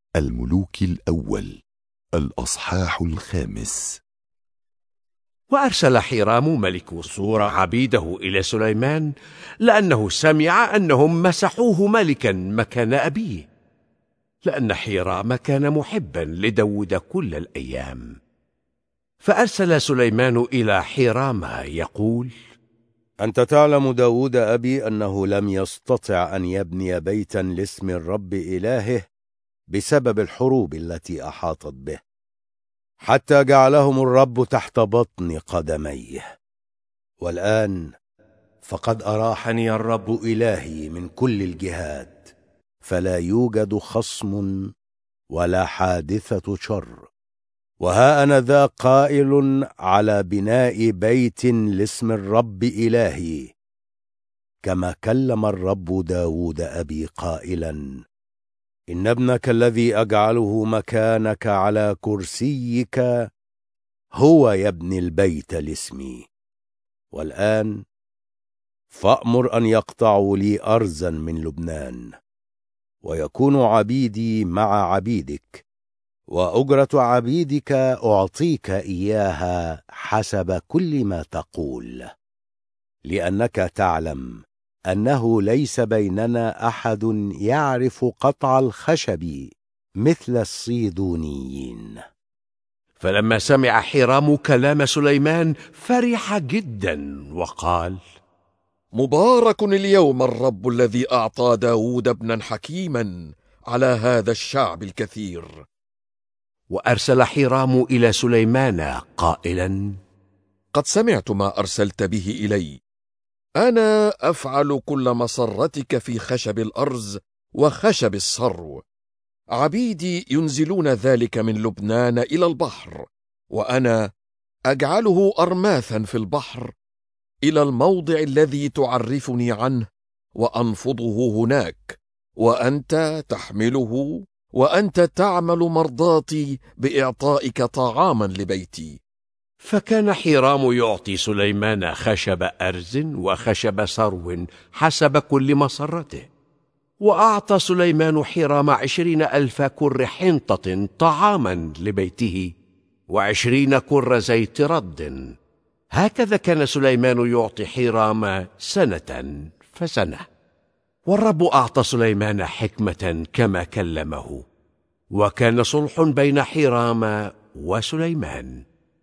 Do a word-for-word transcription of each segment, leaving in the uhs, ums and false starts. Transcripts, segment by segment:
الملوك الأول الأصحاح الخامس. وأرسل حيرام ملك صور عبيده إلى سليمان لأنه سمع أنهم مسحوه ملكا مكان أبيه، لأن حيرام كان محبا لداود كل الأيام. فأرسل سليمان إلى حيرام يقول: أنت تعلم داود أبي أنه لم يستطع أن يبني بيتا لاسم الرب إلهه بسبب الحروب التي أحاطت به، حتى جعلهم الرب تحت بطن قدميه. والآن فقد أراحني الرب إلهي من كل الجهات، فلا يوجد خصم ولا حادثة شر. وها أنا ذا قائل على بناء بيت لاسم الرب إلهي، كما كلم الرب داود أبي قائلا: إن ابنك الذي أجعله مكانك على كرسيك هو يبني البيت لاسمي. والآن فأمر أن يقطعوا لي أرزا من لبنان، ويكون عبيدي مع عبيدك، وأجرة عبيدك أعطيك إياها حسب كل ما تقول، لأنك تعلم أنه ليس بيننا أحد يعرف قطع الخشب مثل الصيدونيين. فلما سمع حيرام كلام سليمان فرح جدا وقال: مبارك اليوم الرب الذي أعطى داود ابنا حكيما على هذا الشعب الكثير. وأرسل حيرام إلى سليمان قائلا: قد سمعت ما أرسلت به إلي، أنا أفعل كل مسرتك في خشب الأرز وخشب الصرو. عبيدي ينزلون ذلك من لبنان إلى البحر، وأنا أجعله أرماثا في البحر إلى الموضع الذي تعرفني عنه، وأنفضه هناك، وأنت تحمله، وأنت تعمل مرضاتي بإعطائك طعاما لبيتي. فكان حيرام يعطي سليمان خشب أرز وخشب صرو حسب كل مسرته. وأعطى سليمان حيرام عشرين ألف كر حنطة طعاما لبيته، وعشرين كر زيت رد. هكذا كان سليمان يعطي حيرام سنة فسنة. والرب أعطى سليمان حكمة كما كلمه، وكان صلح بين حيرام وسليمان،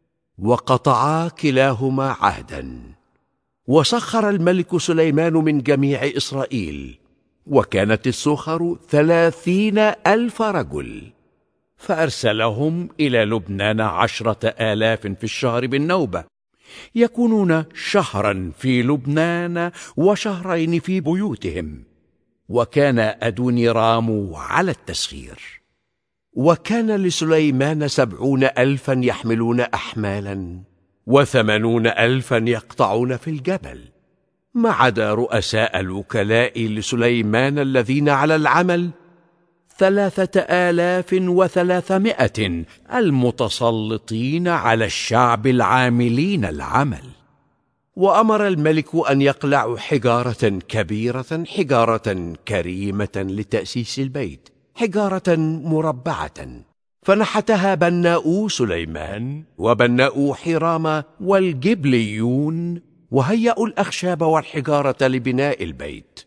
وقطعا كلاهما عهدا. وسخر الملك سليمان من جميع إسرائيل، وكانت السخر ثلاثين ألف رجل. فأرسلهم إلى لبنان عشرة آلاف في الشهر بالنوبة، يكونون شهرا في لبنان وشهرين في بيوتهم. وكان أدونيرام على التسخير. وكان لسليمان سبعون ألفا يحملون أحمالا، وثمانون ألفا يقطعون في الجبل، ما عدا رؤساء الوكلاء لسليمان الذين على العمل ثلاثة آلاف وثلاثمائة المتسلطين على الشعب العاملين العمل. وأمر الملك أن يقلعوا حجارة كبيرة، حجارة كريمة لتأسيس البيت، حجارة مربعة. فنحتها بناؤو سليمان وبناؤو حيرام والجبليون، وهيئوا الأخشاب والحجارة لبناء البيت.